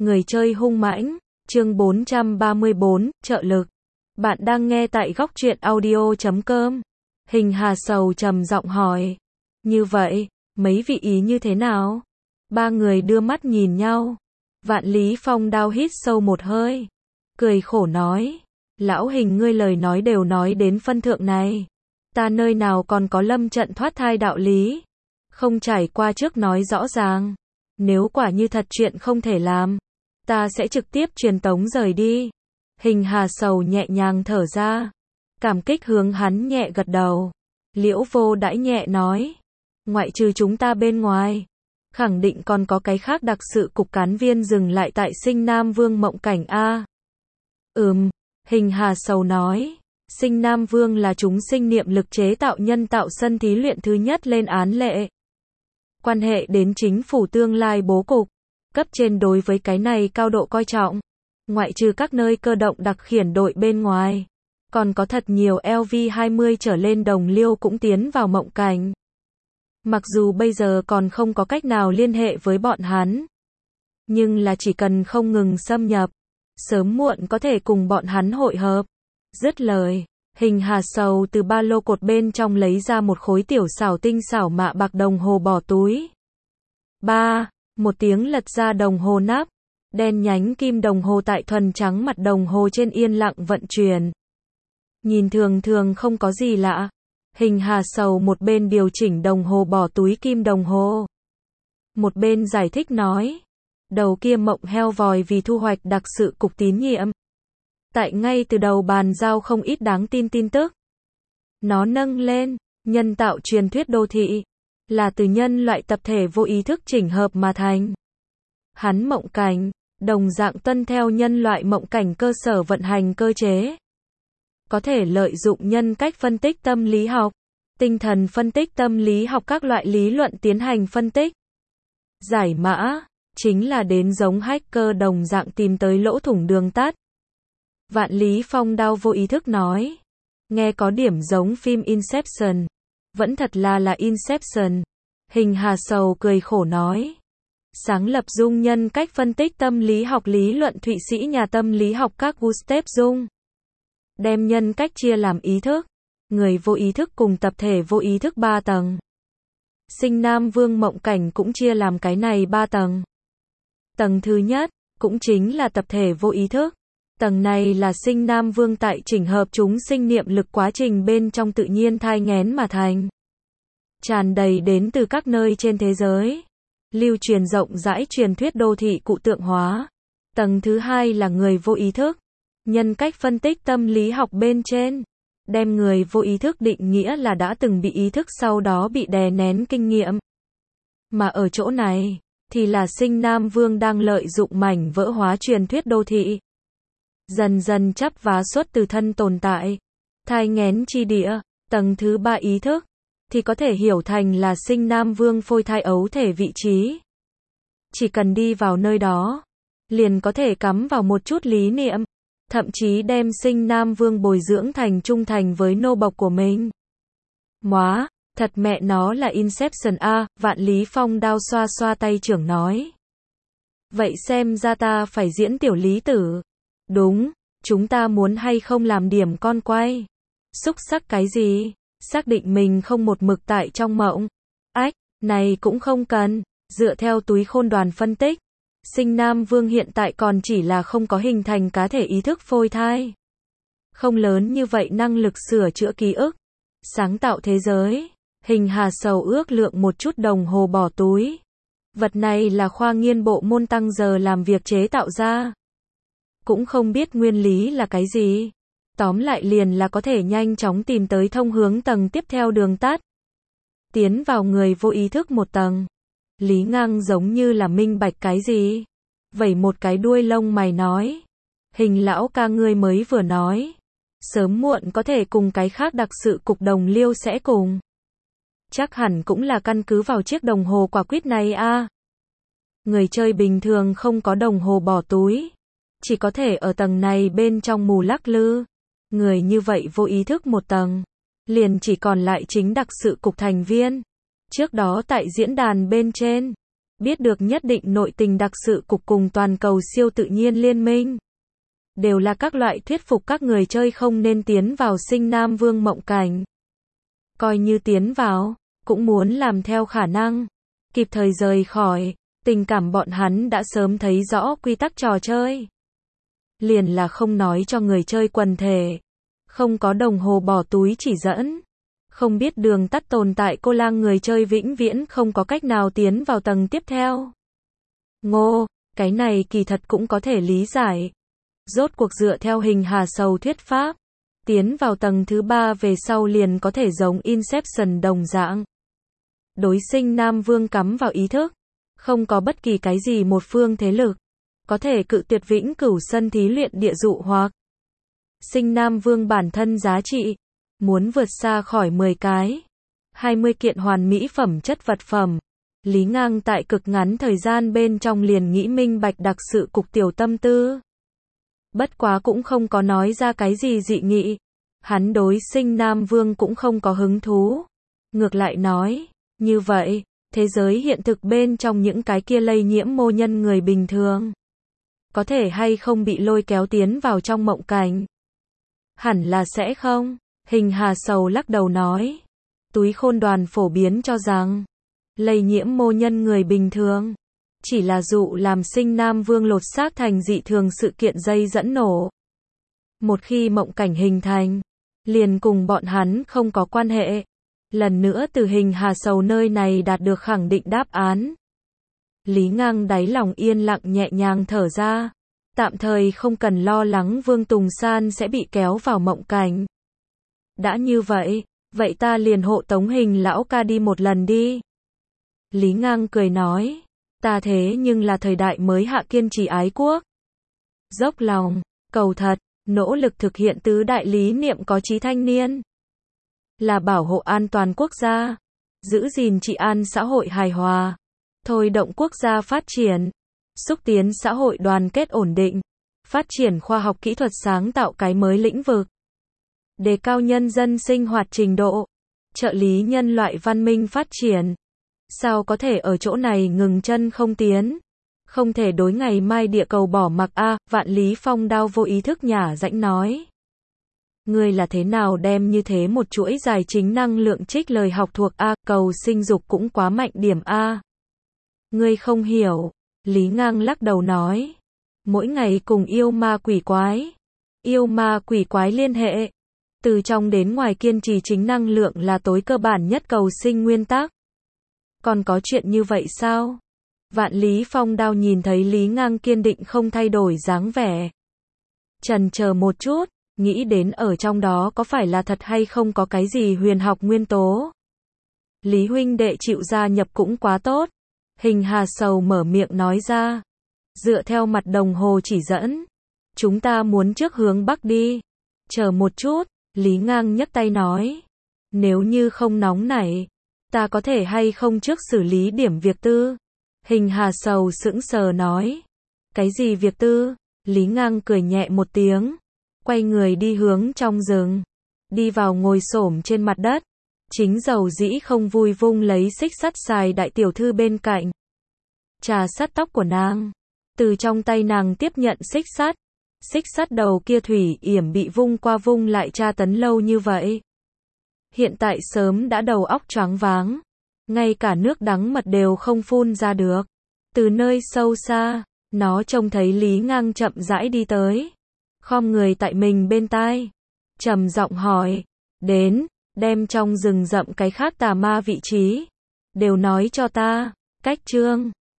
Người chơi hung mãnh, chương 434, trợ lực. Bạn đang nghe tại góc truyện audio.com. Hình Hà Sầu trầm giọng hỏi. Như vậy, mấy vị ý như thế nào? Ba người đưa mắt nhìn nhau. Vạn Lý Phong Đao hít sâu một hơi. Cười khổ nói. Lão Hình, ngươi lời nói đều nói đến phân thượng này. Ta nơi nào còn có lâm trận thoát thai đạo lý. Không trải qua trước nói rõ ràng. Nếu quả như thật chuyện không thể làm, ta sẽ trực tiếp truyền tống rời đi. Hình Hà Sầu nhẹ nhàng thở ra. Cảm kích hướng hắn nhẹ gật đầu. Liễu Vô Đãi nhẹ nói. Ngoại trừ chúng ta bên ngoài, khẳng định còn có cái khác đặc sự cục cán viên dừng lại tại Sinh Nam Vương mộng cảnh a. Hình Hà Sầu nói. Sinh Nam Vương là chúng sinh niệm lực chế tạo nhân tạo sân thí luyện thứ nhất lên án lệ. Quan hệ đến chính phủ tương lai bố cục, cấp trên đối với cái này cao độ coi trọng. Ngoại trừ các nơi cơ động đặc khiển đội bên ngoài, còn có thật nhiều LV-20 trở lên đồng liêu cũng tiến vào mộng cảnh. Mặc dù bây giờ còn không có cách nào liên hệ với bọn hắn, nhưng là chỉ cần không ngừng xâm nhập, sớm muộn có thể cùng bọn hắn hội hợp. Dứt lời, Hình Hà Sầu từ ba lô cột bên trong lấy ra một khối tiểu xảo tinh xảo mạ bạc đồng hồ bỏ túi. Một tiếng lật ra đồng hồ nắp, đen nhánh kim đồng hồ tại thuần trắng mặt đồng hồ trên yên lặng vận chuyển. Nhìn thường thường không có gì lạ. Hình Hà Sầu một bên điều chỉnh đồng hồ bỏ túi kim đồng hồ, một bên giải thích nói. Đầu kia mộng heo vòi vì thu hoạch đặc sự cục tín nhiệm, tại ngay từ đầu bàn giao không ít đáng tin tin tức. Nó nâng lên, nhân tạo truyền thuyết đô thị, là từ nhân loại tập thể vô ý thức chỉnh hợp mà thành. Hắn mộng cảnh, đồng dạng tuân theo nhân loại mộng cảnh cơ sở vận hành cơ chế. Có thể lợi dụng nhân cách phân tích tâm lý học, tinh thần phân tích tâm lý học các loại lý luận tiến hành phân tích. Giải mã, chính là đến giống hacker đồng dạng tìm tới lỗ thủng đường tắt. Vạn Lý Phong Đao vô ý thức nói. Nghe có điểm giống phim Inception. Vẫn thật là Inception. Hình Hà Sầu cười khổ nói. Sáng lập dung nhân cách phân tích tâm lý học lý luận Thụy Sĩ nhà tâm lý học các Gustav Jung. Đem nhân cách chia làm ý thức, người vô ý thức cùng tập thể vô ý thức 3 tầng. Sinh Nam Vương mộng cảnh cũng chia làm cái này 3 tầng. Tầng thứ nhất, cũng chính là tập thể vô ý thức. Tầng này là Sinh Nam Vương tại chỉnh hợp chúng sinh niệm lực quá trình bên trong tự nhiên thai nghén mà thành. Tràn đầy đến từ các nơi trên thế giới. Lưu truyền rộng rãi truyền thuyết đô thị cụ tượng hóa. Tầng thứ hai là người vô ý thức. Nhân cách phân tích tâm lý học bên trên, đem người vô ý thức định nghĩa là đã từng bị ý thức sau đó bị đè nén kinh nghiệm. Mà ở chỗ này, thì là Sinh Nam Vương đang lợi dụng mảnh vỡ hóa truyền thuyết đô thị. Dần dần chắp vá xuất từ thân tồn tại, thai nghén chi địa. Tầng thứ 3 ý thức, thì có thể hiểu thành là Sinh Nam Vương phôi thai ấu thể vị trí. Chỉ cần đi vào nơi đó, liền có thể cắm vào một chút lý niệm. Thậm chí đem Sinh Nam Vương bồi dưỡng thành trung thành với nô bộc của mình. Móa, thật mẹ nó là Inception a. Vạn Lý Phong Đao xoa xoa tay trưởng nói. Vậy xem ra ta phải diễn tiểu lý tử. Đúng, chúng ta muốn hay không làm điểm con quay. Xúc sắc cái gì? Xác định mình không một mực tại trong mộng. Ách, này cũng không cần. Dựa theo túi khôn đoàn phân tích, Sinh Nam Vương hiện tại còn chỉ là không có hình thành cá thể ý thức phôi thai. Không lớn như vậy năng lực sửa chữa ký ức, sáng tạo thế giới. Hình Hà Sầu ước lượng một chút đồng hồ bỏ túi. Vật này là khoa nghiên bộ môn tăng giờ làm việc chế tạo ra. Cũng không biết nguyên lý là cái gì. Tóm lại liền là có thể nhanh chóng tìm tới thông hướng tầng tiếp theo đường tắt. Tiến vào người vô ý thức một tầng. Lý Ngang giống như là minh bạch cái gì. Vẩy một cái đuôi lông mày nói. Hình lão ca ngươi mới vừa nói. Sớm muộn có thể cùng cái khác đặc sự cục đồng liêu sẽ cùng. Chắc hẳn cũng là căn cứ vào chiếc đồng hồ quả quýt này a. Người chơi bình thường không có đồng hồ bỏ túi. Chỉ có thể ở tầng này bên trong mù lắc lư. Người như vậy vô ý thức một tầng. Liền chỉ còn lại chính đặc sự cục thành viên. Trước đó tại diễn đàn bên trên, biết được nhất định nội tình đặc sự cục cùng toàn cầu siêu tự nhiên liên minh. Đều là các loại thuyết phục các người chơi không nên tiến vào Sinh Nam Vương mộng cảnh. Coi như tiến vào, cũng muốn làm theo khả năng. Kịp thời rời khỏi, tình cảm bọn hắn đã sớm thấy rõ quy tắc trò chơi. Liền là không nói cho người chơi quần thể. Không có đồng hồ bỏ túi chỉ dẫn. Không biết đường tắt tồn tại cô lang người chơi vĩnh viễn không có cách nào tiến vào tầng tiếp theo. Ngô, cái này kỳ thật cũng có thể lý giải. Rốt cuộc dựa theo hình Hà Sầu thuyết pháp. Tiến vào tầng thứ 3 về sau liền có thể giống Inception đồng dạng. Đối Sinh Nam Vương cắm vào ý thức. Không có bất kỳ cái gì một phương thế lực. Có thể cự tuyệt vĩnh cửu sân thí luyện địa dụ hoặc. Sinh Nam Vương bản thân giá trị. Muốn vượt xa khỏi 10 cái. 20 kiện hoàn mỹ phẩm chất vật phẩm. Lý Ngang tại cực ngắn thời gian bên trong liền nghĩ minh bạch đặc sự cục tiểu tâm tư. Bất quá cũng không có nói ra cái gì dị nghị. Hắn đối Sinh Nam Vương cũng không có hứng thú. Ngược lại nói, như vậy, thế giới hiện thực bên trong những cái kia lây nhiễm mô nhân người bình thường. Có thể hay không bị lôi kéo tiến vào trong mộng cảnh? Hẳn là sẽ không. Hình Hà Sầu lắc đầu nói. Túi khôn đoàn phổ biến cho rằng, lây nhiễm mô nhân người bình thường. Chỉ là dụ làm Sinh Nam Vương lột xác thành dị thường sự kiện dây dẫn nổ. Một khi mộng cảnh hình thành, liền cùng bọn hắn không có quan hệ. Lần nữa từ Hình Hà Sầu nơi này đạt được khẳng định đáp án. Lý Ngang đáy lòng yên lặng nhẹ nhàng thở ra. Tạm thời không cần lo lắng Vương Tùng San sẽ bị kéo vào mộng cảnh. Đã như vậy, vậy ta liền hộ tống Hình lão ca đi một lần đi. Lý Ngang cười nói. Ta thế nhưng là thời đại mới hạ kiên trì ái quốc. Dốc lòng, cầu thật, nỗ lực thực hiện tứ đại lý niệm có chí thanh niên. Là bảo hộ an toàn quốc gia, giữ gìn trị an xã hội hài hòa, thôi động quốc gia phát triển, xúc tiến xã hội đoàn kết ổn định, phát triển khoa học kỹ thuật sáng tạo cái mới lĩnh vực, đề cao nhân dân sinh hoạt trình độ, trợ lý nhân loại văn minh phát triển. Sao có thể ở chỗ này ngừng chân không tiến? Không thể đối ngày mai địa cầu bỏ mặc a, Vạn Lý Phong Đao vô ý thức nhả rãnh nói. Ngươi là thế nào đem như thế một chuỗi dài chính năng lượng trích lời học thuộc a, cầu sinh dục cũng quá mạnh điểm a. Ngươi không hiểu, Lý Ngang lắc đầu nói. Mỗi ngày cùng yêu ma quỷ quái liên hệ. Từ trong đến ngoài kiên trì chính năng lượng là tối cơ bản nhất cầu sinh nguyên tắc. Còn có chuyện như vậy sao? Vạn Lý Phong Đao nhìn thấy Lý Ngang kiên định không thay đổi dáng vẻ. Chần chờ một chút, nghĩ đến ở trong đó có phải là thật hay không có cái gì huyền học nguyên tố. Lý huynh đệ chịu gia nhập cũng quá tốt. Hình Hà Sầu mở miệng nói ra. Dựa theo mặt đồng hồ chỉ dẫn. Chúng ta muốn trước hướng Bắc đi. Chờ một chút, Lý Ngang nhấc tay nói. Nếu như không nóng nảy, ta có thể hay không trước xử lý điểm việc tư? Hình Hà Sầu sững sờ nói. Cái gì việc tư? Lý Ngang cười nhẹ một tiếng. Quay người đi hướng trong rừng. Đi vào ngồi xổm trên mặt đất. Chính dầu dĩ không vui vung lấy xích sắt xài đại tiểu thư bên cạnh. Trà sắt tóc của nàng. Từ trong tay nàng tiếp nhận xích sắt. Xích sắt đầu kia thủy yểm bị vung qua vung lại tra tấn lâu như vậy. Hiện tại sớm đã đầu óc choáng váng. Ngay cả nước đắng mật đều không phun ra được. Từ nơi sâu xa, nó trông thấy Lý Ngang chậm rãi đi tới. Khom người tại mình bên tai. Trầm giọng hỏi. Đến, đem trong rừng rậm cái khác tà ma vị trí. Đều nói cho ta. Cách chương.